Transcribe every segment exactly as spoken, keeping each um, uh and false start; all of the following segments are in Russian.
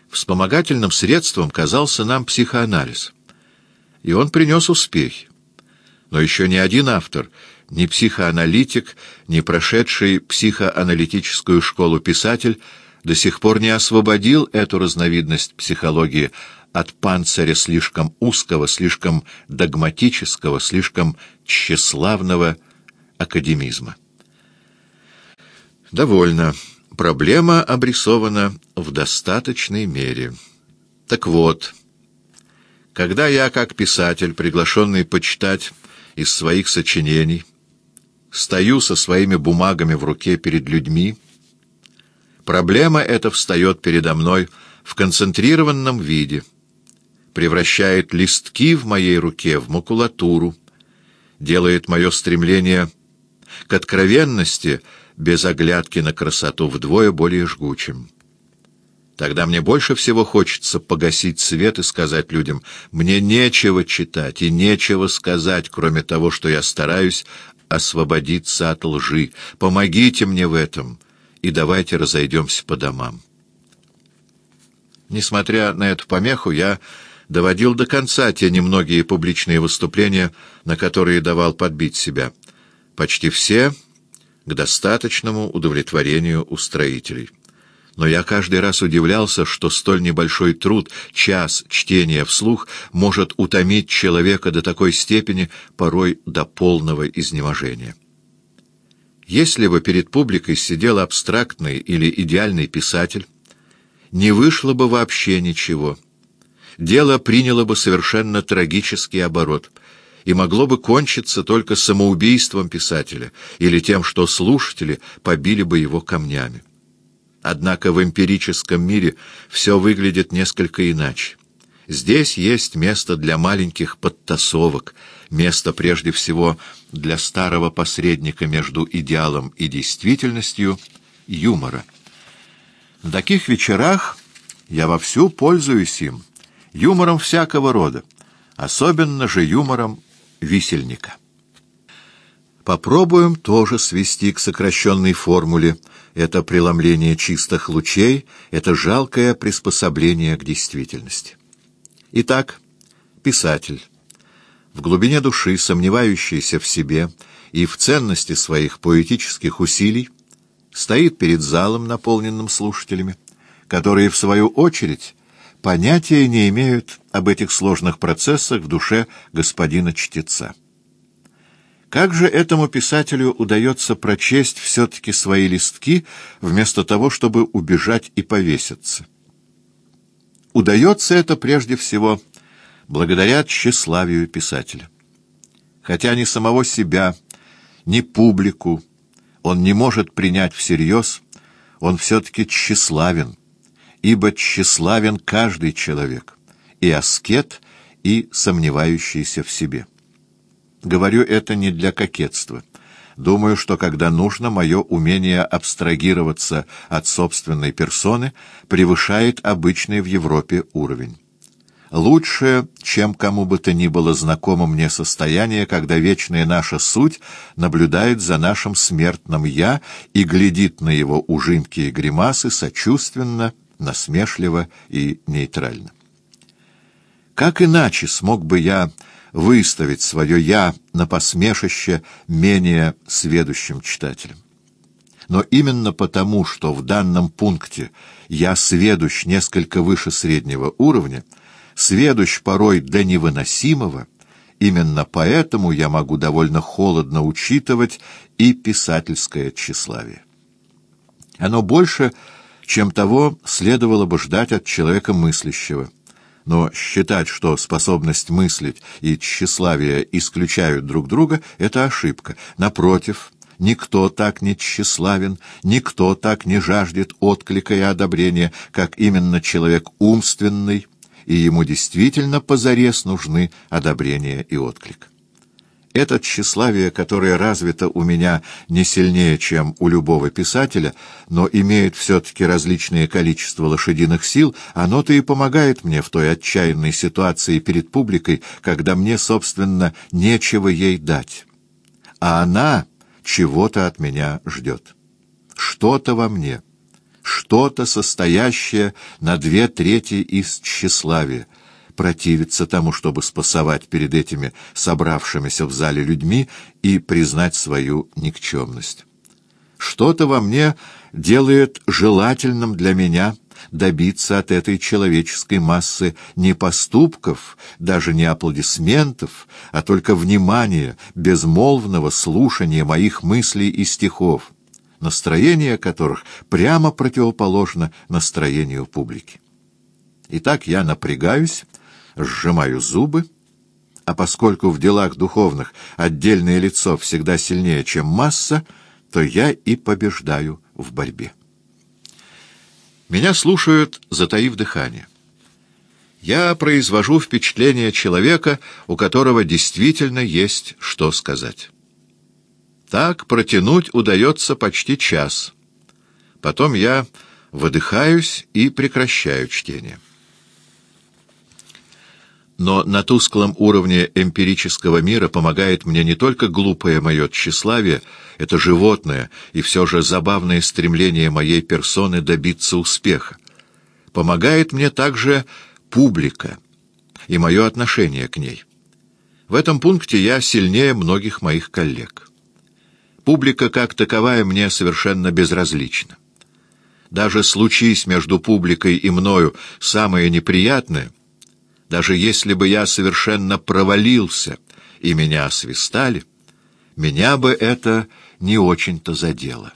Вспомогательным средством казался нам психоанализ, и он принес успехи. Но еще ни один автор, ни психоаналитик, ни прошедший психоаналитическую школу писатель до сих пор не освободил эту разновидность психологии от панциря слишком узкого, слишком догматического, слишком тщеславного академизма. Довольно. Проблема обрисована в достаточной мере. Так вот, когда я, как писатель, приглашенный почитать из своих сочинений, стою со своими бумагами в руке перед людьми, проблема эта встает передо мной в концентрированном виде, превращает листки в моей руке в макулатуру, делает мое стремление к откровенности без оглядки на красоту вдвое более жгучим. Тогда мне больше всего хочется погасить свет и сказать людям: мне нечего читать и нечего сказать, кроме того, что я стараюсь освободиться от лжи. Помогите мне в этом, и давайте разойдемся по домам. Несмотря на эту помеху, я доводил до конца те немногие публичные выступления, на которые давал подбить себя. Почти все к достаточному удовлетворению устроителей. Но я каждый раз удивлялся, что столь небольшой труд, час чтения вслух, может утомить человека до такой степени, порой до полного изнеможения. Если бы перед публикой сидел абстрактный или идеальный писатель, не вышло бы вообще ничего. Дело приняло бы совершенно трагический оборот и могло бы кончиться только самоубийством писателя или тем, что слушатели побили бы его камнями. Однако в эмпирическом мире все выглядит несколько иначе. Здесь есть место для маленьких подтасовок, место прежде всего для старого посредника между идеалом и действительностью — юмора. На таких вечерах я вовсю пользуюсь им, юмором всякого рода, особенно же юмором висельника. Попробуем тоже свести к сокращенной формуле это преломление чистых лучей, это жалкое приспособление к действительности. Итак, писатель, в глубине души сомневающийся в себе и в ценности своих поэтических усилий, стоит перед залом, наполненным слушателями, которые, в свою очередь, понятия не имеют об этих сложных процессах в душе господина чтеца. Как же этому писателю удается прочесть все-таки свои листки, вместо того, чтобы убежать и повеситься? Удается это прежде всего благодаря тщеславию писателя. Хотя ни самого себя, ни публику он не может принять всерьез, он все-таки тщеславен, ибо тщеславен каждый человек, и аскет, и сомневающийся в себе. Говорю это не для кокетства. Думаю, что когда нужно, мое умение абстрагироваться от собственной персоны превышает обычный в Европе уровень. Лучше, чем кому бы то ни было знакомо мне состояние, когда вечная наша суть наблюдает за нашим смертным «я» и глядит на его ужимки и гримасы сочувственно, насмешливо и нейтрально. Как иначе смог бы я выставить свое «я» на посмешище менее сведущим читателям? Но именно потому, что в данном пункте я сведущ несколько выше среднего уровня, сведущ порой до невыносимого, именно поэтому я могу довольно холодно учитывать и писательское тщеславие. Оно больше, чем того следовало бы ждать от человека мыслящего. Но считать, что способность мыслить и тщеславие исключают друг друга, — это ошибка. Напротив, никто так не тщеславен, никто так не жаждет отклика и одобрения, как именно человек умственный, и ему действительно позарез нужны одобрение и отклик. Это тщеславие, которое развито у меня не сильнее, чем у любого писателя, но имеет все-таки различное количество лошадиных сил, оно-то и помогает мне в той отчаянной ситуации перед публикой, когда мне, собственно, нечего ей дать. А она чего-то от меня ждет. Что-то во мне, что-то, состоящее на две трети из тщеславия, противиться тому, чтобы спасовать перед этими собравшимися в зале людьми и признать свою никчемность. Что-то во мне делает желательным для меня добиться от этой человеческой массы не поступков, даже не аплодисментов, а только внимания, безмолвного слушания моих мыслей и стихов, настроение которых прямо противоположно настроению публики. Итак, я напрягаюсь, сжимаю зубы, а поскольку в делах духовных отдельное лицо всегда сильнее, чем масса, то я и побеждаю в борьбе. Меня слушают, затаив дыхание. Я произвожу впечатление человека, у которого действительно есть что сказать. Так протянуть удается почти час. Потом я выдыхаюсь и прекращаю чтение. Но на тусклом уровне эмпирического мира помогает мне не только глупое мое тщеславие, это животное и все же забавное стремление моей персоны добиться успеха. Помогает мне также публика и мое отношение к ней. В этом пункте я сильнее многих моих коллег. Публика как таковая мне совершенно безразлична. Даже случись между публикой и мною самое неприятное, даже если бы я совершенно провалился и меня освистали, меня бы это не очень-то задело.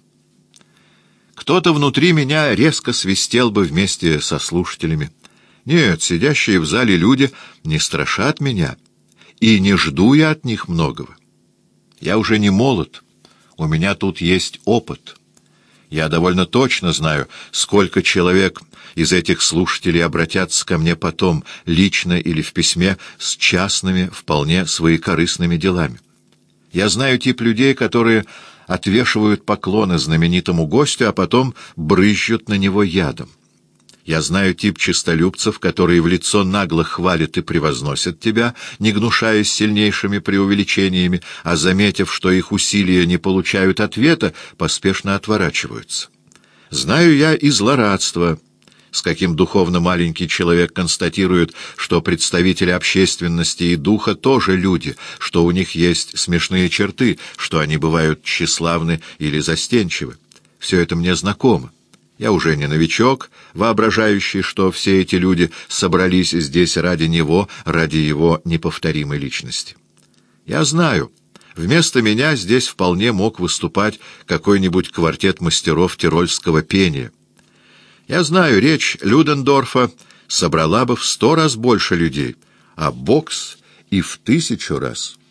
Кто-то внутри меня резко свистел бы вместе со слушателями. Нет, сидящие в зале люди не страшат меня, и не жду я от них многого. Я уже не молод, у меня тут есть опыт. Я довольно точно знаю, сколько человек из этих слушателей обратятся ко мне потом, лично или в письме, с частными, вполне своекорыстными делами. Я знаю тип людей, которые отвешивают поклоны знаменитому гостю, а потом брызжут на него ядом. Я знаю тип честолюбцев, которые в лицо нагло хвалят и превозносят тебя, не гнушаясь сильнейшими преувеличениями, а, заметив, что их усилия не получают ответа, поспешно отворачиваются. Знаю я и злорадство, с каким духовно маленький человек констатирует, что представители общественности и духа тоже люди, что у них есть смешные черты, что они бывают тщеславны или застенчивы. Все это мне знакомо. Я уже не новичок, воображающий, что все эти люди собрались здесь ради него, ради его неповторимой личности. Я знаю, вместо меня здесь вполне мог выступать какой-нибудь квартет мастеров тирольского пения. Я знаю, речь Людендорфа собрала бы в сто раз больше людей, а бокс и в тысячу раз.